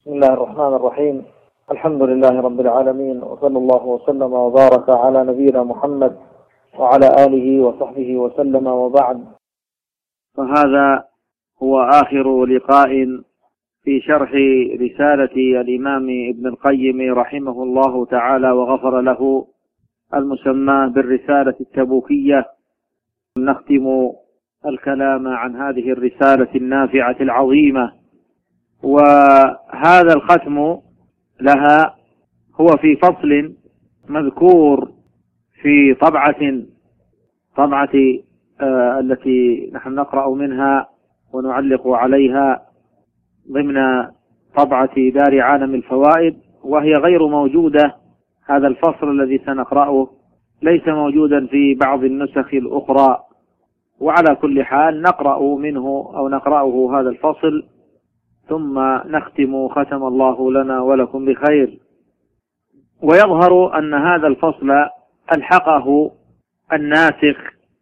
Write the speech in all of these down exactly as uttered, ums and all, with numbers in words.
بسم الله الرحمن الرحيم. الحمد لله رب العالمين، وصلى الله وسلم وبارك على نبينا محمد وعلى آله وصحبه وسلم، وبعد. فهذا هو آخر لقاء في شرح رسالة الإمام ابن القيم رحمه الله تعالى وغفر له، المسمى بالرسالة التبوكية. نختم الكلام عن هذه الرسالة النافعة العظيمة، وهذا الختم لها هو في فصل مذكور في طبعة طبعة آه التي نحن نقرأ منها ونعلق عليها ضمن طبعة دار عالم الفوائد، وهي غير موجودة. هذا الفصل الذي سنقرأه ليس موجودا في بعض النسخ الأخرى، وعلى كل حال نقرأ منه أو نقرأه هذا الفصل ثم نختم ختم الله لنا ولكم بخير. ويظهر أن هذا الفصل ألحقه الناسخ،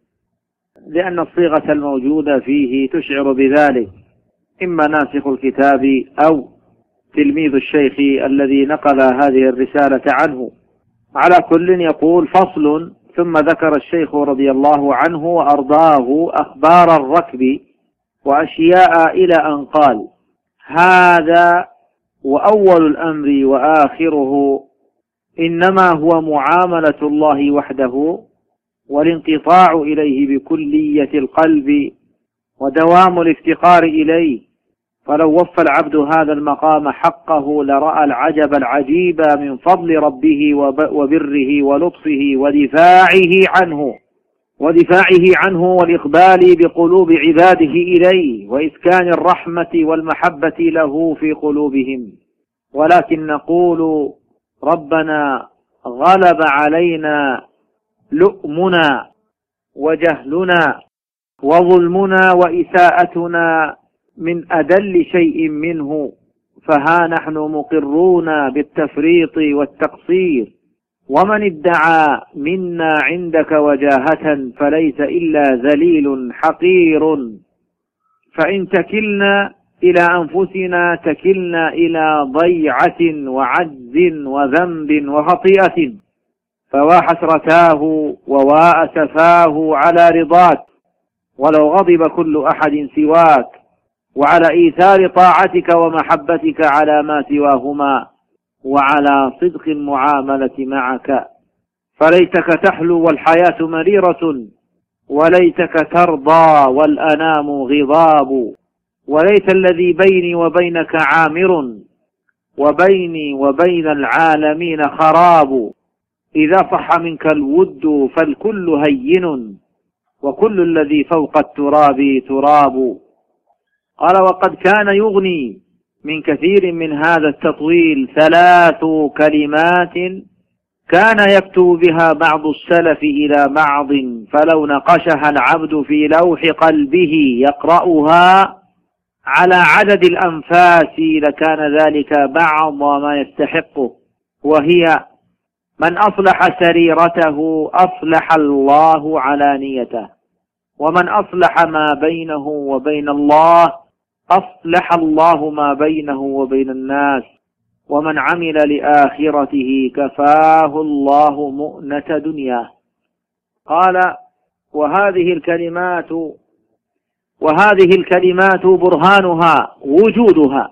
لأن الصيغة الموجودة فيه تشعر بذلك، إما ناسخ الكتاب أو تلميذ الشيخ الذي نقل هذه الرسالة عنه. على كل يقول فصل. ثم ذكر الشيخ رضي الله عنه وأرضاه أخبار الركب وأشياء إلى أن قال: هذا وأول الأمر وآخره إنما هو معاملة الله وحده، والانقطاع إليه بكلية القلب، ودوام الافتقار إليه. فلو وفى العبد هذا المقام حقه لرأى العجب العجيب من فضل ربه وبره ولطفه ودفاعه عنه ودفاعه عنه والإقبال بقلوب عباده إليه، وإسكان الرحمة والمحبة له في قلوبهم. ولكن نقول: ربنا غلب علينا لؤمنا وجهلنا وظلمنا وإساءتنا من أدل شيء منه، فها نحن مقرون بالتفريط والتقصير. ومن ادعى منا عندك وجاهة فليس إلا ذليل حقير. فإن تكلنا إلى أنفسنا تكلنا إلى ضيعة وعجز وذنب وخطيئة، فوا حسرتاه ووا أسفاه على رضاك، ولو غضب كل أحد سواك، وعلى إيثار طاعتك ومحبتك على ما سواهما، وعلى صدق المعاملة معك. فليتك تحلو والحياة مريرة، وليتك ترضى والأنام غضاب، وليت الذي بيني وبينك عامر، وبيني وبين العالمين خراب. إذا صح منك الود فالكل هين، وكل الذي فوق التراب تراب. قال: وقد كان يغني من كثير من هذا التطويل ثلاث كلمات كان يكتب بها بعض السلف إلى بعض، فلو نقشها العبد في لوح قلبه يقرأها على عدد الأنفاس لكان ذلك بعض ما يستحقه، وهي: من أصلح سريرته أصلح الله علانيته، ومن أصلح ما بينه وبين الله أصلح الله ما بينه وبين الناس، ومن عمل لآخرته كفاه الله مؤنة دنياه. قال: وهذه الكلمات وهذه الكلمات برهانها وجودها،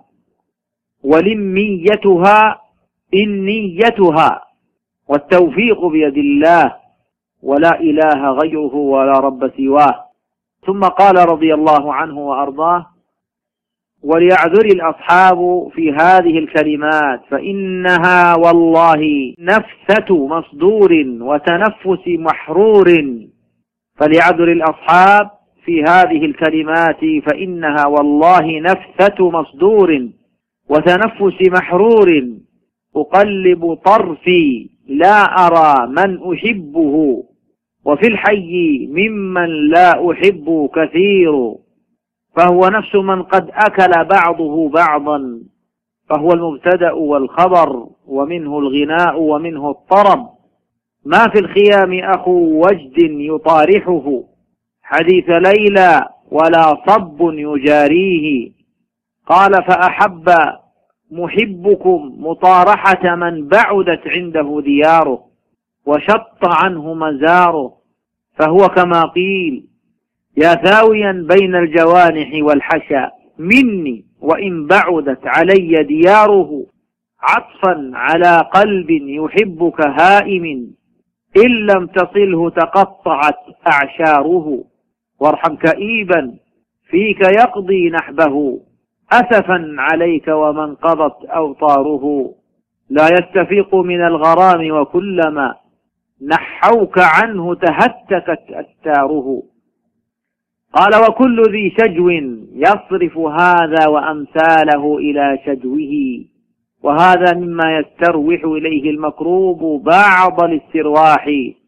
ولميتها إنيتها، والتوفيق بيد الله، ولا إله غيره ولا رب سواه. ثم قال رضي الله عنه وأرضاه: وليعذر الأصحاب في هذه الكلمات، فإنها والله نفثة مصدور وتنفس محرور. فليعذر الأصحاب في هذه الكلمات، فإنها والله نفثة مصدور وتنفس محرور. أقلب طرفي لا أرى من أحبه، وفي الحي ممن لا أحب كثير. فهو نفس من قد أكل بعضه بعضا، فهو المبتدأ والخبر، ومنه الغناء ومنه الطرب. ما في الخيام أخو وجد يطارحه، حديث ليلى ولا صب يجاريه. قال: فأحب محبكم مطارحة من بعدت عنده دياره وشط عنه مزاره، فهو كما قيل: يا ثاويا بين الجوانح والحشا مني وإن بعدت علي دياره، عطفا على قلب يحبك هائم إن لم تصله تقطعت أعشاره، وارحم كئيبا فيك يقضي نحبه أسفا عليك ومن قضت أوطاره، لا يستفيق من الغرام وكلما نحوك عنه تهتكت أستاره. قال: وكل ذي شجو يصرف هذا وأمثاله إلى شجوه، وهذا مما يستروح إليه المكروب بعض الاسترواح،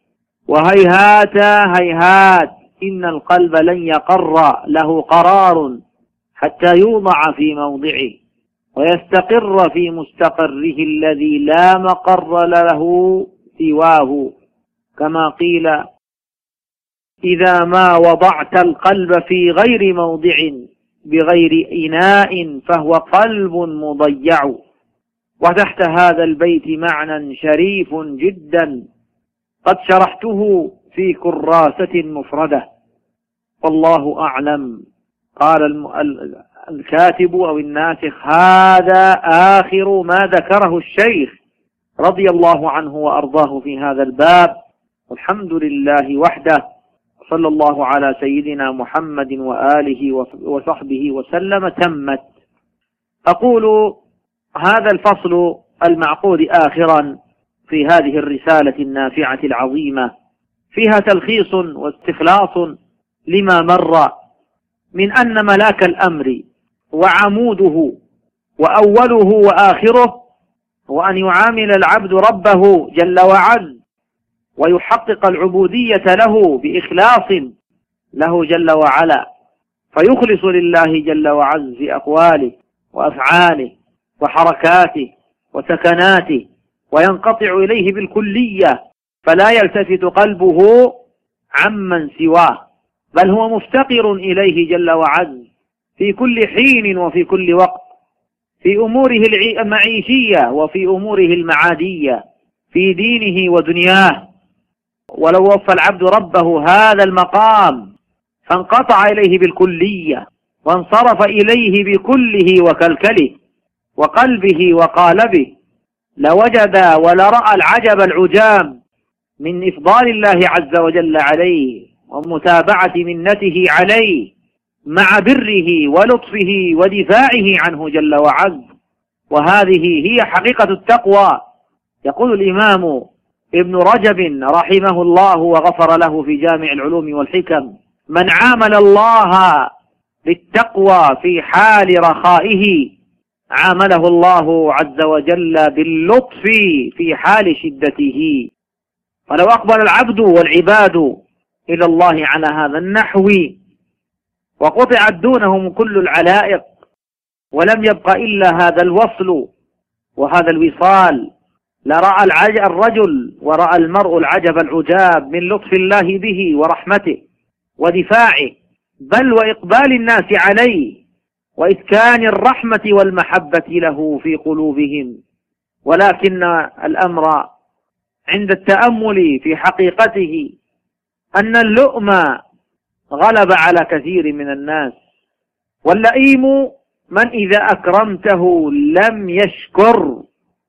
وهيهات هيهات إن القلب لن يقر له قرار حتى يوضع في موضعه ويستقر في مستقره الذي لا مقر له سواه، كما قيل: إذا ما وضعت القلب في غير موضع بغير إناء فهو قلب مضيع. وتحت هذا البيت معنى شريف جدا قد شرحته في كراسة مفردة، والله أعلم. قال الكاتب أو الناسخ: هذا آخر ما ذكره الشيخ رضي الله عنه وأرضاه في هذا الباب، والحمد لله وحده، صلى الله على سيدنا محمد وآله وصحبه وسلم. تمت. أقول: هذا الفصل المعقود آخرا في هذه الرسالة النافعة العظيمة فيها تلخيص واستخلاص لما مر من أن ملاك الأمر وعموده وأوله وآخره هو أن يعامل العبد ربه جل وعز ويحقق العبودية له بإخلاص له جل وعلا، فيخلص لله جل وعز في أقواله وأفعاله وحركاته وسكناته، وينقطع إليه بالكلية، فلا يلتفت قلبه عمن سواه، بل هو مفتقر إليه جل وعز في كل حين وفي كل وقت، في أموره المعيشية وفي أموره المعادية، في دينه ودنياه. ولو وفى العبد ربه هذا المقام فانقطع إليه بالكلية وانصرف إليه بكله وكلكله وقلبه وقالبه، لوجد ولرأى العجب العجاب من إفضال الله عز وجل عليه ومتابعة منته عليه مع بره ولطفه ودفاعه عنه جل وعز. وهذه هي حقيقة التقوى. يقول الإمام ابن رجب رحمه الله وغفر له في جامع العلوم والحكم: من عامل الله بالتقوى في حال رخائه عامله الله عز وجل باللطف في حال شدته. فلو أقبل العبد والعباد إلى الله على هذا النحو وقطعت دونهم كل العلائق ولم يبق إلا هذا الوصل وهذا الوصال، لرأى الرجل ورأى المرء العجب العجاب من لطف الله به ورحمته ودفاعه، بل وإقبال الناس عليه وإسكان الرحمة والمحبة له في قلوبهم. ولكن الأمر عند التأمل في حقيقته أن اللؤم غلب على كثير من الناس، واللئيم من إذا أكرمته لم يشكر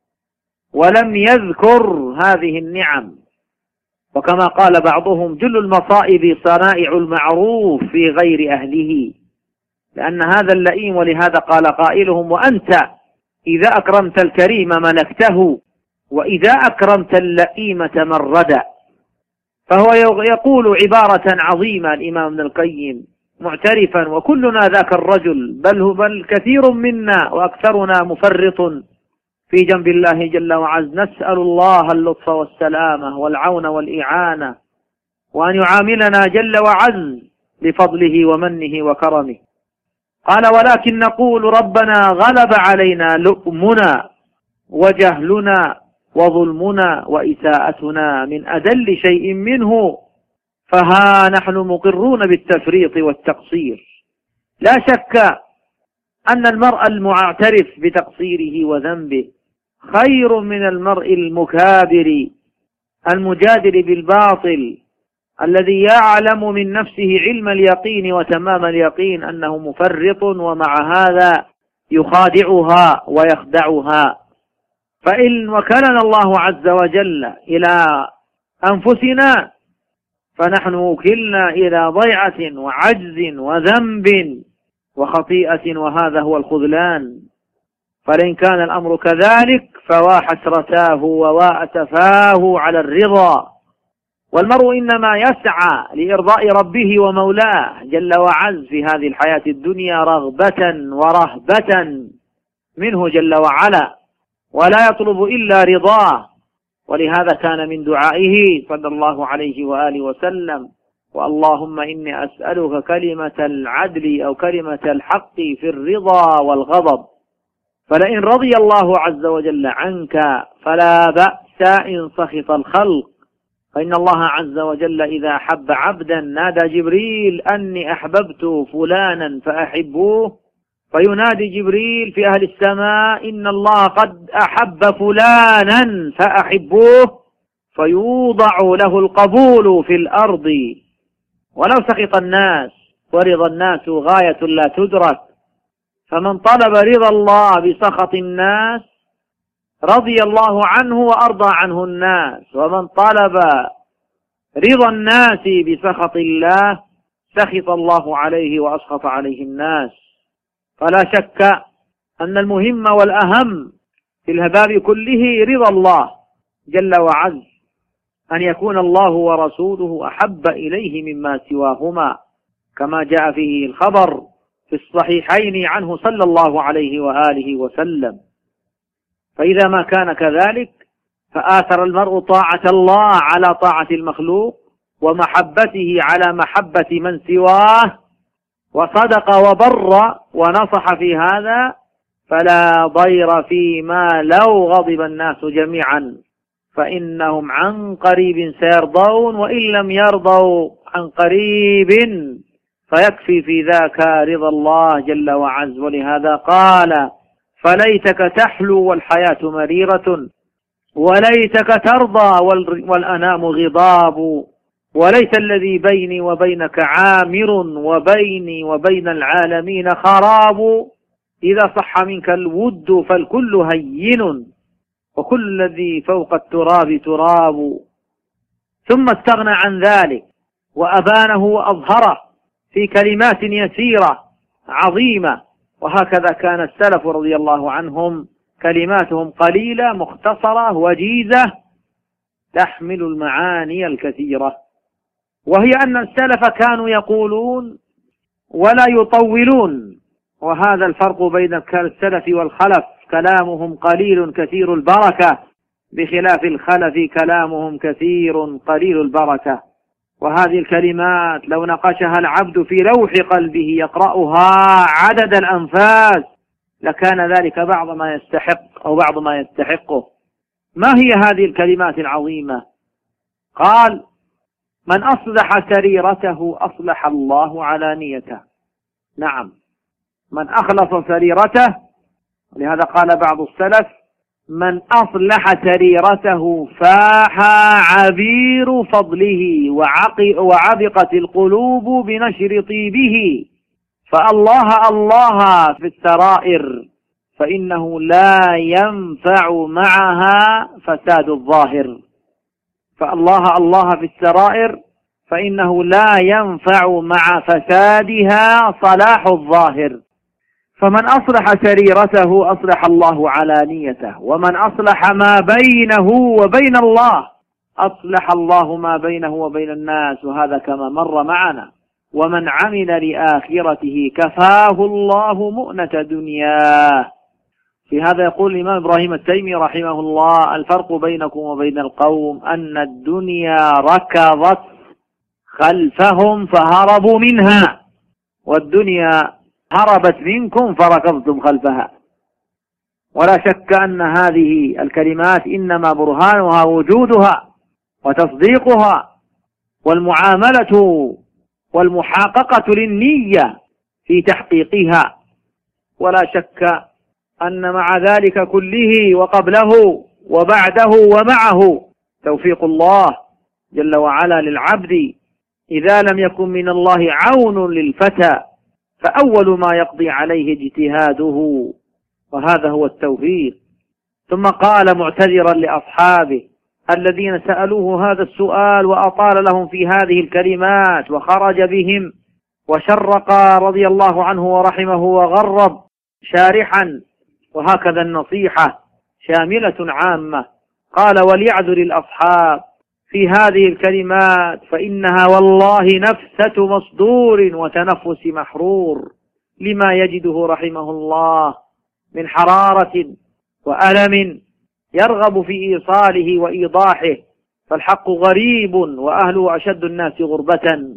ولم يذكر هذه النعم. وكما قال بعضهم: جل المصائب صنائع المعروف في غير أهله، لأن هذا اللئيم. ولهذا قال قائلهم: وأنت إذا أكرمت الكريم ملكته وإذا أكرمت اللئيم تمردا. فهو يقول عبارة عظيمة الإمام ابن القيم معترفا: وكلنا ذاك الرجل، بل هو بل كثير منا وأكثرنا مفرط في جنب الله جل وعز، نسأل الله اللطف والسلامة والعون والإعانة، وأن يعاملنا جل وعز بفضله ومنه وكرمه. قال: ولكن نقول ربنا غلب علينا لؤمنا وجهلنا وظلمنا وإساءتنا من أدل شيء منه، فها نحن مقرون بالتفريط والتقصير. لا شك أن المرء المعترف بتقصيره وذنبه خير من المرء المكابر المجادل بالباطل الذي يعلم من نفسه علم اليقين وتمام اليقين أنه مفرط، ومع هذا يخادعها ويخدعها. فإن وكلنا الله عز وجل إلى أنفسنا فنحن وكلنا إلى ضيعة وعجز وذنب وخطيئة، وهذا هو الخذلان. فلئن كان الأمر كذلك فوا حسرتاه ووا أسفاه على الرضا. والمرء إنما يسعى لإرضاء ربه ومولاه جل وعز في هذه الحياة الدنيا رغبة ورهبة منه جل وعلا، ولا يطلب إلا رضاه. ولهذا كان من دعائه صلى الله عليه وآله وسلم: واللهم إني أسألك كلمة العدل أو كلمة الحق في الرضا والغضب. فلئن رضي الله عز وجل عنك فلا بأس إن سخط الخلق، فإن الله عز وجل إذا أحب عبدا نادى جبريل أني أحببت فلانا فأحبوه، فينادي جبريل في أهل السماء إن الله قد أحب فلانا فأحبوه، فيوضع له القبول في الأرض. ولو سخط الناس ورضا الناس غاية لا تدرك، فمن طلب رضا الله بسخط الناس رضي الله عنه وأرضى عنه الناس، ومن طلب رضا الناس بسخط الله سخط الله عليه وأسخط عليه الناس. فلا شك أن المهم والأهم في الهباب كله رضا الله جل وعز، أن يكون الله ورسوله أحب إليه مما سواهما، كما جاء فيه الخبر في الصحيحين عنه صلى الله عليه وآله وسلم. فإذا ما كان كذلك فآثر المرء طاعة الله على طاعة المخلوق، ومحبته على محبة من سواه، وصدق وبر ونصح في هذا، فلا ضير فيما لو غضب الناس جميعا، فإنهم عن قريب سيرضون، وإن لم يرضوا عن قريب فيكفي في ذاك رضا الله جل وعز. ولهذا قال: فليتك تحلو والحياة مريرة، وليتك ترضى والأنام غضاب، وليس الذي بيني وبينك عامر، وبيني وبين العالمين خراب، إذا صح منك الود فالكل هين، وكل الذي فوق التراب تراب. ثم استغنى عن ذلك وأبانه وأظهره في كلمات يسيرة عظيمة. وهكذا كان السلف رضي الله عنهم كلماتهم قليلة مختصرة وجيزة تحمل المعاني الكثيرة، وهي أن السلف كانوا يقولون ولا يطولون، وهذا الفرق بين السلف والخلف، كلامهم قليل كثير البركة، بخلاف الخلف كلامهم كثير قليل البركة. وهذه الكلمات لو نقشها العبد في لوح قلبه يقرأها عدد الأنفاس لكان ذلك بعض ما يستحق أو بعض ما يستحقه. ما هي هذه الكلمات العظيمة؟ قال: من أصلح سريرته أصلح الله علانيته. نعم، من أخلص سريرته، لهذا قال بعض السلف: من أصلح سريرته فاح عبير فضله وعبقت القلوب بنشر طيبه، فالله الله في السرائر فإنه لا ينفع معها فساد الظاهر. فالله الله في السرائر فإنه لا ينفع مع فسادها صلاح الظاهر. فمن أصلح سريرته أصلح الله علانيته، ومن أصلح ما بينه وبين الله أصلح الله ما بينه وبين الناس، وهذا كما مر معنا. ومن عمل لآخرته كفاه الله مؤنة دنياه. في هذا يقول الإمام إبراهيم التيمي رحمه الله: الفرق بينكم وبين القوم أن الدنيا ركضت خلفهم فهربوا منها، والدنيا هربت منكم فركضتم خلفها. ولا شك أن هذه الكلمات إنما برهانها وجودها وتصديقها والمعاملة والمحاققة للنية في تحقيقها. ولا شك أن مع ذلك كله وقبله وبعده ومعه توفيق الله جل وعلا للعبد. إذا لم يكن من الله عون للفتى فأول ما يقضي عليه اجتهاده، وهذا هو التوفيق. ثم قال معتذرا لأصحابه الذين سألوه هذا السؤال وأطال لهم في هذه الكلمات وخرج بهم وشرق رضي الله عنه ورحمه وغرب شارحا، وهكذا النصيحة شاملة عامة. قال وليعذر الأصحاب في هذه الكلمات فإنها والله نفسة مصدور وتنفس محرور لما يجده رحمه الله من حرارة وألم يرغب في إيصاله وإيضاحه، فالحق غريب وأهله أشد الناس غربة.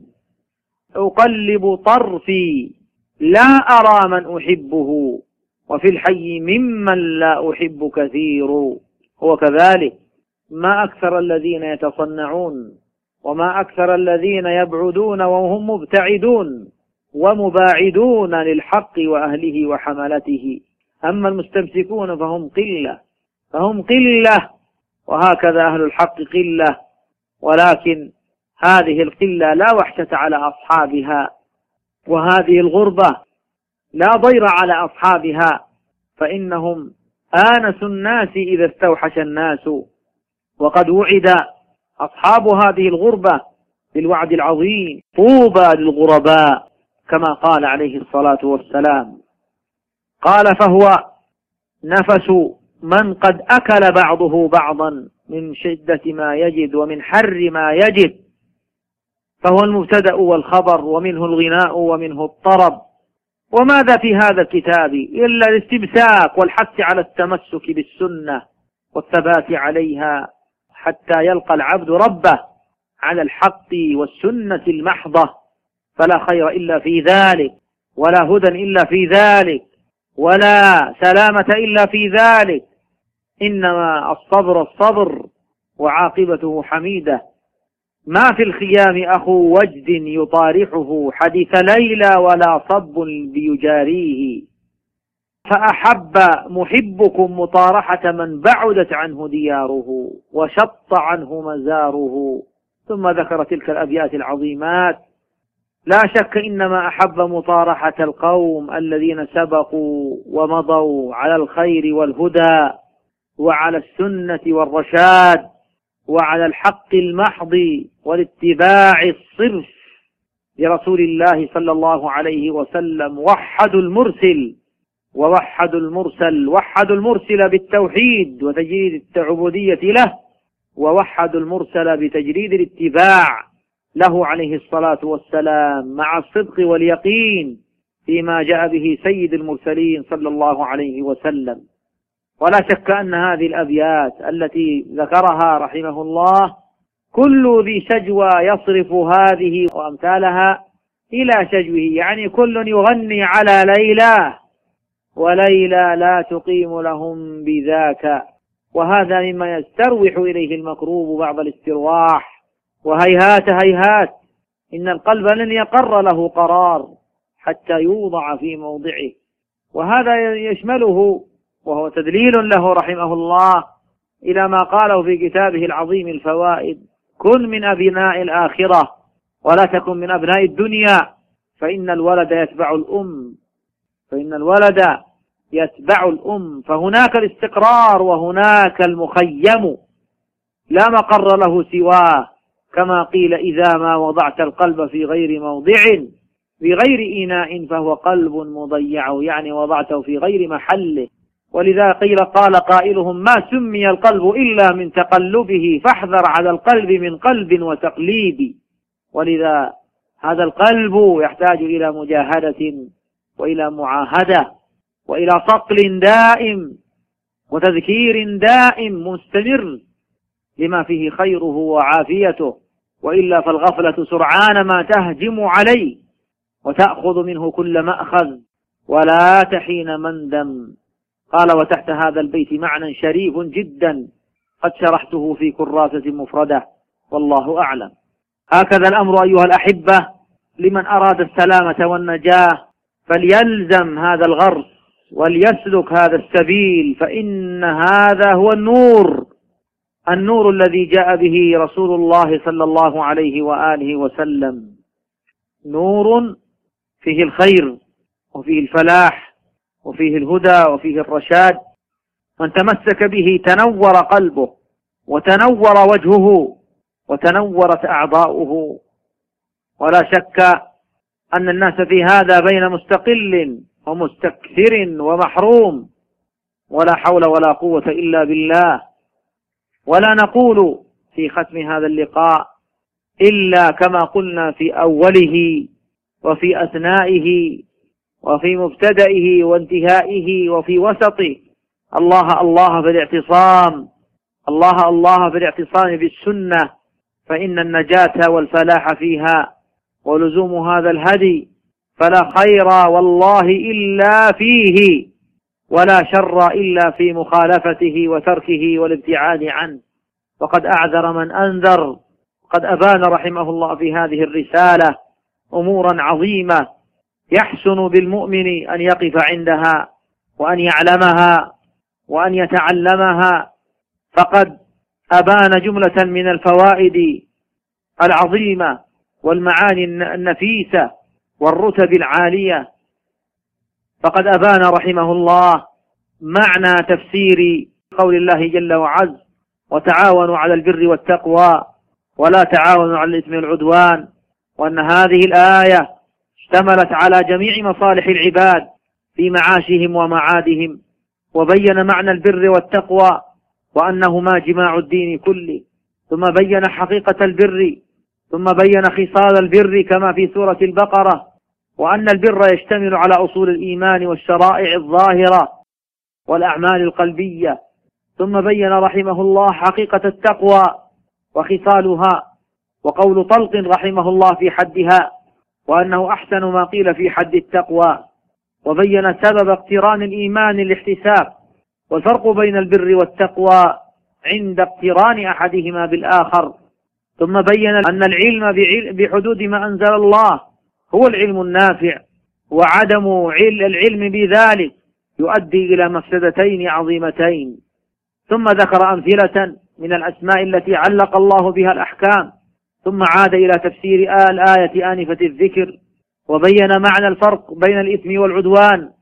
أقلب طرفي لا أرى من أحبه وفي الحي ممن لا أحب كثير. هو كذلك، ما أكثر الذين يتصنعون وما أكثر الذين يبعدون وهم مبتعدون ومباعدون للحق وأهله وحملته. أما المستمسكون فهم قلة فهم قلة وهكذا أهل الحق قلة، ولكن هذه القلة لا وحشة على أصحابها، وهذه الغربة لا ضير على أصحابها، فإنهم آنس الناس إذا استوحش الناس. وقد وعد أصحاب هذه الغربة بالوعد العظيم: طوبى للغرباء، كما قال عليه الصلاة والسلام. قال فهو نفس من قد أكل بعضه بعضا من شدة ما يجد ومن حر ما يجد، فهو المبتدأ والخبر ومنه الغناء ومنه الطرب. وماذا في هذا الكتاب إلا الاستمساك والحث على التمسك بالسنة والثبات عليها حتى يلقى العبد ربه على الحق والسنة المحضة، فلا خير إلا في ذلك، ولا هدى إلا في ذلك، ولا سلامة إلا في ذلك. إنما الصبر الصبر وعاقبته حميدة. ما في الخيام أخو وجد يطارحه حديث ليلى ولا صب بيجاريه، فأحب محبكم مطارحة من بعدت عنه دياره وشط عنه مزاره. ثم ذكر تلك الأبيات العظيمات. لا شك إنما أحب مطارحة القوم الذين سبقوا ومضوا على الخير والهدى وعلى السنة والرشاد وعلى الحق المحض والاتباع الصرف لرسول الله صلى الله عليه وسلم. وحدوا المرسل ووحدوا المرسل، وحدوا المرسل بالتوحيد وتجريد العبودية له، ووحدوا المرسل بتجريد الاتباع له عليه الصلاة والسلام مع الصدق واليقين فيما جاء به سيد المرسلين صلى الله عليه وسلم. ولا شك أن هذه الأبيات التي ذكرها رحمه الله كل ذي شجوى يصرف هذه وأمثالها إلى شجوه، يعني كل يغني على ليلى وليلى لا تقيم لهم بذاك. وهذا مما يستروح إليه المكروب بعض الاسترواح. وهيهات هيهات إن القلب لن يقر له قرار حتى يوضع في موضعه. وهذا يشمله وهو تدليل له رحمه الله إلى ما قاله في كتابه العظيم الفوائد: كن من أبناء الآخرة ولا تكن من أبناء الدنيا، فإن الولد يتبع الأم فإن الولد يتبع الأم فهناك الاستقرار وهناك المخيم لا مقر له سواه. كما قيل: إذا ما وضعت القلب في غير موضع في غير إناء فهو قلب مضيع، يعني وضعته في غير محله. ولذا قيل قال قائلهم: ما سمي القلب إلا من تقلبه فاحذر على القلب من قلب وتقليب. ولذا هذا القلب يحتاج إلى مجاهدة وإلى معاهدة وإلى صقل دائم وتذكير دائم مستمر لما فيه خيره وعافيته، وإلا فالغفلة سرعان ما تهجم عليه وتأخذ منه كل مأخذ ولا تحين مندم. قال: وتحت هذا البيت معنى شريف جدا قد شرحته في كراسة مفردة، والله أعلم. هكذا الأمر أيها الأحبة لمن أراد السلامة والنجاة، فليلزم هذا الغرس وليسلك هذا السبيل، فإن هذا هو النور، النور الذي جاء به رسول الله صلى الله عليه وآله وسلم، نور فيه الخير وفيه الفلاح وفيه الهدى وفيه الرشاد. من تمسك به تنور قلبه وتنور وجهه وتنورت أعضاؤه. ولا شك أن الناس في هذا بين مستقل ومستكثر ومحروم، ولا حول ولا قوة إلا بالله. ولا نقول في ختم هذا اللقاء إلا كما قلنا في أوله وفي أثنائه وفي مبتدئه وانتهائه وفي وسطه: الله الله في الاعتصام، الله الله في الاعتصام بالسنة، فإن النجاة والفلاح فيها، ولزوم هذا الهدي، فلا خير والله إلا فيه، ولا شر إلا في مخالفته وتركه والابتعاد عنه. وقد أعذر من أنذر، قد أبان رحمه الله في هذه الرسالة أمورا عظيمة يحسن بالمؤمن أن يقف عندها وأن يعلمها وأن يتعلمها. فقد أبان جملة من الفوائد العظيمة والمعاني النفيسة والرتب العالية. فقد أبان رحمه الله معنى تفسير قول الله جل وعز: وتعاونوا على البر والتقوى ولا تعاونوا على الإثم والعدوان، وأن هذه الآية اشتملت على جميع مصالح العباد في معاشهم ومعادهم، وبين معنى البر والتقوى وأنهما جماع الدين كله، ثم بين حقيقة البر، ثم بين خصال البر كما في سورة البقرة، وأن البر يشتمل على أصول الإيمان والشرائع الظاهرة والأعمال القلبية، ثم بين رحمه الله حقيقة التقوى وخصالها، وقول طلق رحمه الله في حدها وأنه أحسن ما قيل في حد التقوى، وبين سبب اقتران الإيمان الاحتساب، والفرق بين البر والتقوى عند اقتران أحدهما بالآخر، ثم بين أن العلم بحدود ما أنزل الله هو العلم النافع، وعدم العلم بذلك يؤدي إلى مفسدتين عظيمتين. ثم ذكر أمثلة من الأسماء التي علق الله بها الأحكام، ثم عاد إلى تفسير الآية آنفة الذكر، وبين معنى الفرق بين الإثم والعدوان،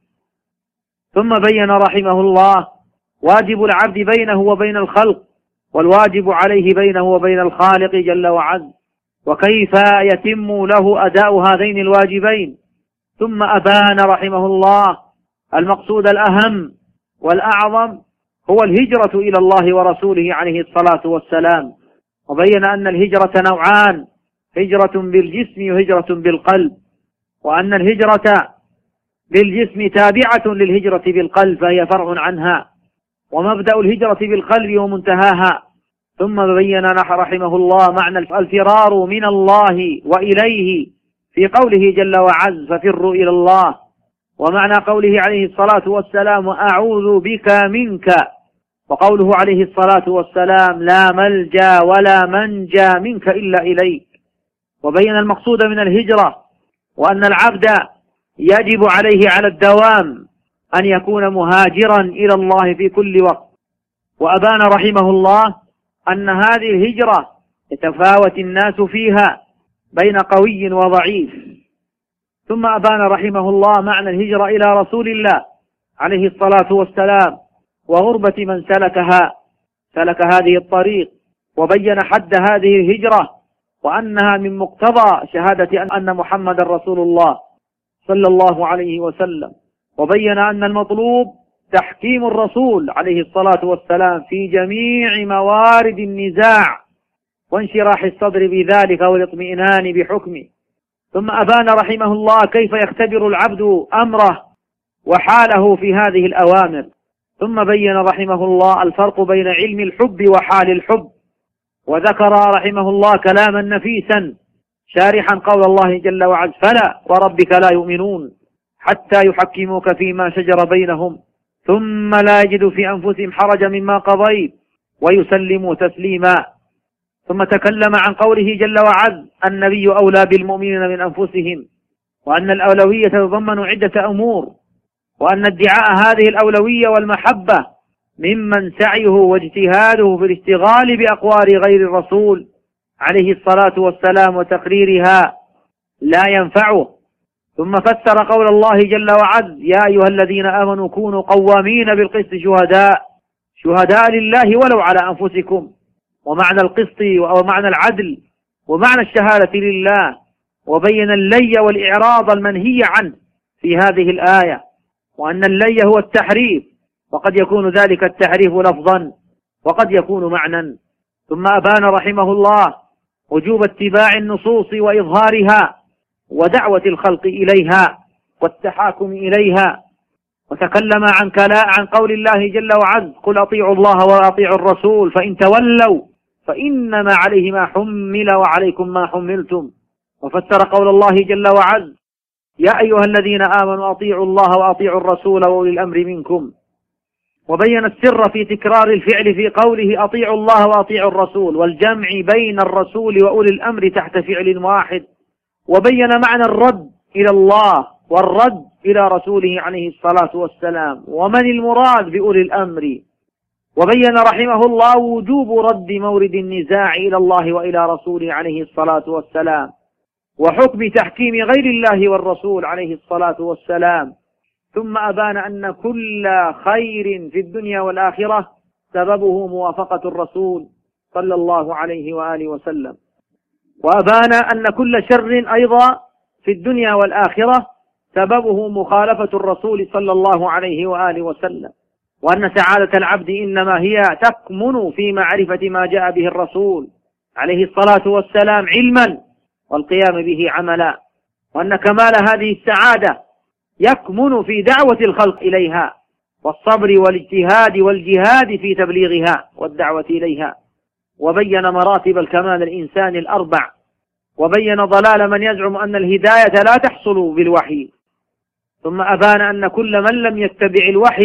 ثم بين رحمه الله واجب العبد بينه وبين الخلق، والواجب عليه بينه وبين الخالق جل وعز، وكيف يتم له أداء هذين الواجبين. ثم أبان رحمه الله المقصود الأهم والأعظم هو الهجرة إلى الله ورسوله عليه الصلاة والسلام، وبين أن الهجرة نوعان: هجرة بالجسم وهجرة بالقلب، وأن الهجرة بالجسم تابعة للهجرة بالقلب فهي فرع عنها، ومبدأ الهجرة بالقلب ومنتهاها. ثم بين رحمه الله معنى الفرار من الله وإليه في قوله جل وعز: ففروا إلى الله، ومعنى قوله عليه الصلاة والسلام: أعوذ بك منك، وقوله عليه الصلاة والسلام: لا ملجأ ولا منجى منك إلا إليك. وبين المقصود من الهجرة، وأن العبد يجب عليه على الدوام أن يكون مهاجرا إلى الله في كل وقت. وأبان رحمه الله أن هذه الهجرة يتفاوت الناس فيها بين قوي وضعيف. ثم أبان رحمه الله معنى الهجرة إلى رسول الله عليه الصلاة والسلام وغربة من سلكها سلك هذه الطريق، وبين حد هذه الهجرة وأنها من مقتضى شهادة أن محمد رسول الله صلى الله عليه وسلم، وبين أن المطلوب تحكيم الرسول عليه الصلاة والسلام في جميع موارد النزاع وانشراح الصدر بذلك والاطمئنان بحكمه. ثم أبان رحمه الله كيف يختبر العبد أمره وحاله في هذه الأوامر. ثم بين رحمه الله الفرق بين علم الحب وحال الحب، وذكر رحمه الله كلاما نفيسا شارحا قول الله جل وعلا: فلا وربك لا يؤمنون حتى يحكموك فيما شجر بينهم ثم لا يجدوا في أنفسهم حرجا مما قضيت ويسلموا تسليما. ثم تكلم عن قوله جل وعلا: النبي أولى بالمؤمنين من أنفسهم، وأن الأولوية تتضمن عدة أمور، وأن ادعاء هذه الأولوية والمحبة ممن سعيه واجتهاده في الاشتغال بأقوال غير الرسول عليه الصلاة والسلام وتقريرها لا ينفعه. ثم فسر قول الله جل وعز: يا أيها الذين آمنوا كونوا قوامين بالقسط شهداء شهداء لله ولو على أنفسكم. ومعنى القسط ومعنى العدل ومعنى الشهادة لله، وبين اللي والإعراض المنهي عنه في هذه الآية، وأن اللي هو التحريف، وقد يكون ذلك التحريف لفظا وقد يكون معنى. ثم أبان رحمه الله وجوب اتباع النصوص وإظهارها ودعوة الخلق إليها والتحاكم إليها، وتكلم عن كلا عن قول الله جل وعز: قل أطيعوا الله وأطيعوا الرسول فإن تولوا فإنما عليه ما حمل وعليكم ما حملتم. وفسر قول الله جل وعز: يا أيها الذين آمنوا أطيعوا الله وأطيعوا الرسول وأولي الأمر منكم. وبين السر في تكرار الفعل في قوله أطيعوا الله وأطيعوا الرسول، والجمع بين الرسول وأولي الأمر تحت فعل واحد. وبين معنى الرد إلى الله والرد إلى رسوله عليه الصلاة والسلام، ومن المراد بأولي الأمر. وبين رحمه الله وجوب رد مورد النزاع إلى الله وإلى رسوله عليه الصلاة والسلام، وحكم تحكيم غير الله والرسول عليه الصلاة والسلام. ثم أبان أن كل خير في الدنيا والآخرة سببه موافقة الرسول صلى الله عليه وآله وسلم. وأبان أن كل شر أيضا في الدنيا والآخرة سببه مخالفة الرسول صلى الله عليه وآله وسلم، وأن سعادة العبد إنما هي تكمن في معرفة ما جاء به الرسول عليه الصلاة والسلام علما والقيام به عملا، وأن كمال هذه السعادة يكمن في دعوة الخلق إليها والصبر والاجتهاد والجهاد في تبليغها والدعوة إليها. وبين مراتب الكمال الإنساني الأربع، وبين ضلال من يزعم أن الهداية لا تحصل بالوحي. ثم أبان أن كل من لم يتبع الوحي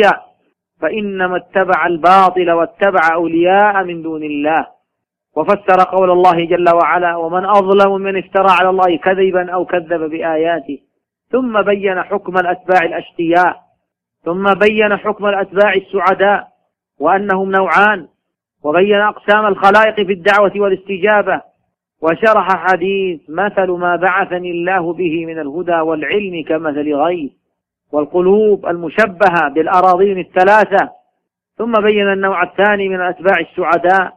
فإنما اتبع الباطل واتبع أولياء من دون الله. وفسر قول الله جل وعلا: ومن أظلم من افترى على الله كذبا أو كذب بآياته. ثم بين حكم الأتباع الأشقياء، ثم بين حكم الأتباع السعداء وأنهم نوعان، وبين أقسام الخلائق في الدعوة والاستجابة، وشرح حديث مثل ما بعثني الله به من الهدى والعلم كمثل غيث والقلوب المشبهة بالأراضين الثلاثة. ثم بين النوع الثاني من الأتباع السعداء.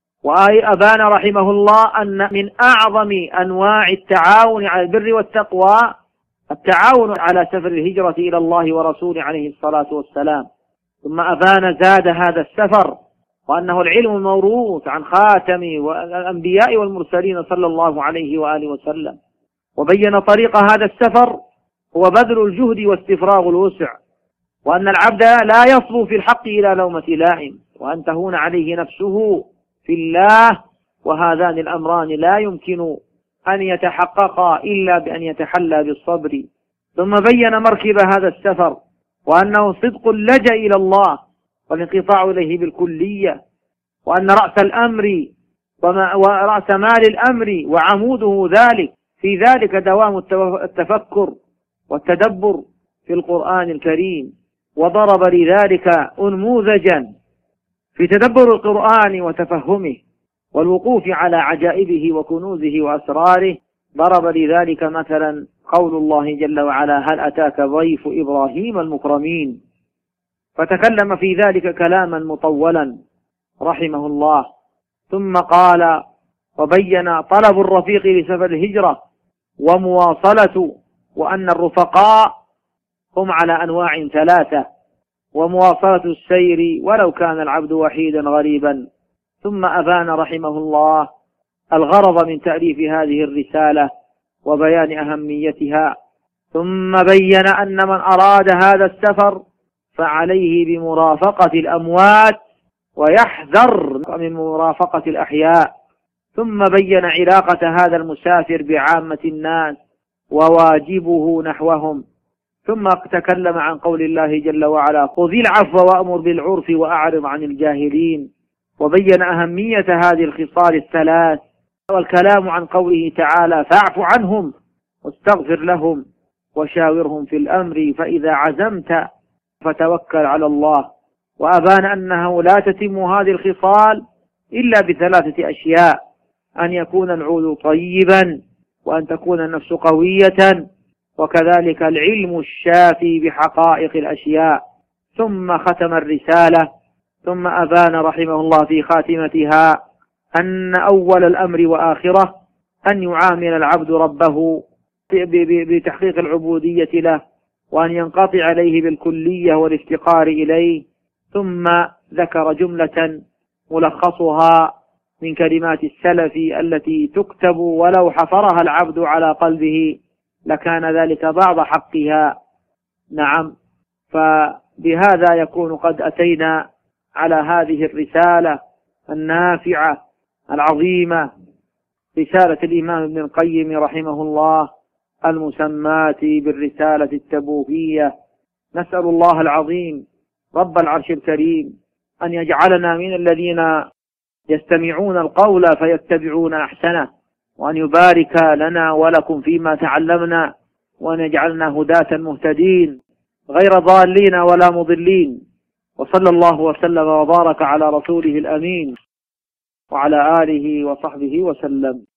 وأبان رحمه الله أن من أعظم أنواع التعاون على البر والتقوى التعاون على سفر الهجرة إلى الله ورسوله عليه الصلاة والسلام. ثم أبان زاد هذا السفر وأنه العلم الموروث عن خاتم الأنبياء والمرسلين صلى الله عليه وآله وسلم. وبين طريق هذا السفر هو بذل الجهد واستفراغ الوسع، وأن العبد لا يصبو في الحق إلى لومة لائم، وأن تهون عليه نفسه في الله، وهذان الأمران لا يمكن أن يتحققا إلا بأن يتحلى بالصبر. ثم بين مركب هذا السفر وأنه صدق اللجأ إلى الله والانقطاع إليه بالكلية، وأن رأس الأمر ورأس مال الأمر وعموده ذلك في ذلك دوام التفكر والتدبر في القرآن الكريم. وضرب لذلك أنموذجا في تدبر القرآن وتفهمه والوقوف على عجائبه وكنوزه وأسراره. ضرب لذلك مثلا قول الله جل وعلا: هل أتاك ضيف إبراهيم المكرمين. فتكلم في ذلك كلاما مطولا رحمه الله. ثم قال وبين طلب الرفيق لسفر الهجرة ومواصلة، وأن الرفقاء هم على أنواع ثلاثة، ومواصلة السير ولو كان العبد وحيدا غريبا. ثم أبان رحمه الله الغرض من تأليف هذه الرسالة وبيان أهميتها. ثم بين أن من أراد هذا السفر فعليه بمرافقة الأموات ويحذر من مرافقة الأحياء. ثم بين علاقة هذا المسافر بعامة الناس وواجبه نحوهم. ثم تكلم عن قول الله جل وعلا: خذ العفو وأمر بالعرف وأعرض عن الجاهلين. وبين أهمية هذه الخصال الثلاث، والكلام عن قوله تعالى: فاعف عنهم واستغفر لهم وشاورهم في الأمر فإذا عزمت فتوكل على الله. وأبان أنه لا تتم هذه الخصال إلا بثلاثة أشياء: أن يكون العود طيبا، وأن تكون النفس قوية، وكذلك العلم الشافي بحقائق الأشياء. ثم ختم الرسالة، ثم أبان رحمه الله في خاتمتها أن أول الأمر وآخره أن يعامل العبد ربه بتحقيق العبودية له، وأن ينقطع عليه بالكلية والافتقار إليه. ثم ذكر جملة ملخصها من كلمات السلف التي تكتب ولو حفرها العبد على قلبه لكان ذلك بعض حقها. نعم، فبهذا يكون قد أتينا على هذه الرسالة النافعة العظيمة، رسالة الإمام ابن القيم رحمه الله المسماة بالرسالة التبوكية. نسأل الله العظيم رب العرش الكريم أن يجعلنا من الذين يستمعون القول فيتبعون أحسنه، وأن يبارك لنا ولكم فيما تعلمنا، وأن يجعلنا هداة مهتدين غير ضالين ولا مضلين. وصلى الله وسلم وبارك على رسوله الأمين وعلى آله وصحبه وسلم.